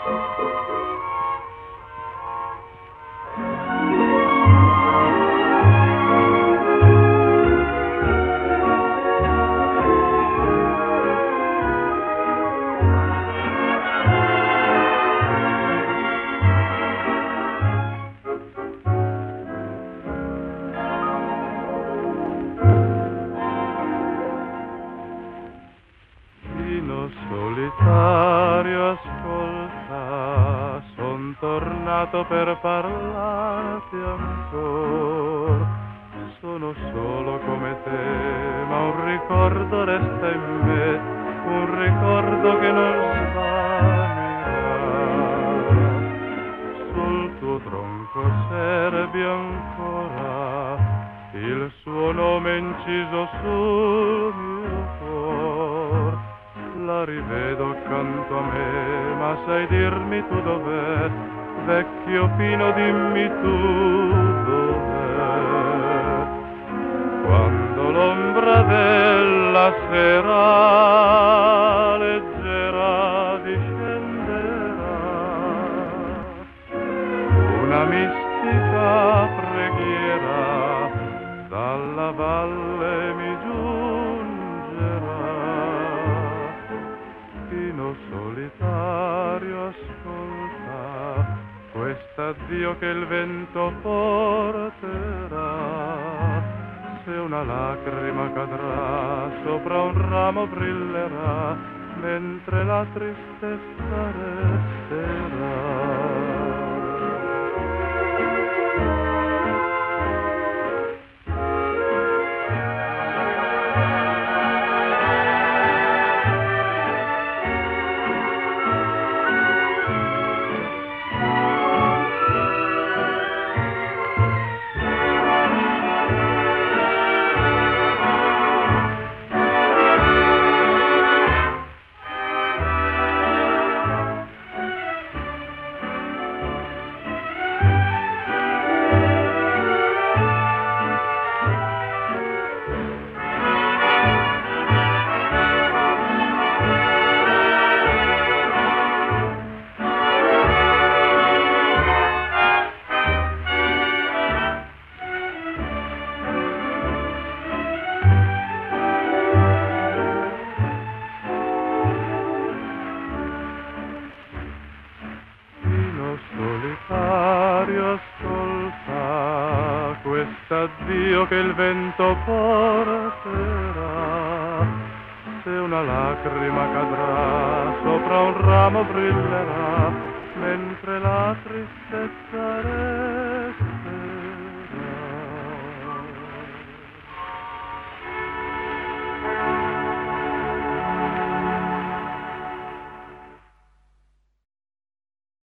Solitario, ascolta, son tornato per parlarti ancora. Sono solo come te, ma un ricordo resta in me, un ricordo che non svanirà. Sul tuo tronco serbi ancora il suo nome inciso sul mio cuore. La rivedo accanto a me, ma sai dirmi tu dov'è? Vecchio pino, dimmi tu dov'è? Quando l'ombra della sera leggera discenderà, una mistica preghiera dalla valle mi giungerà. Pino solitario, ascolta quest'addio che il vento porterà. Se una lacrima cadrà, sopra un ramo brillerà, mentre la tristezza resterà. Solitario, ascolta quest'addio che il vento porterà. Se una lacrima cadrà, sopra un ramo brillerà, mentre la tristezza resterà.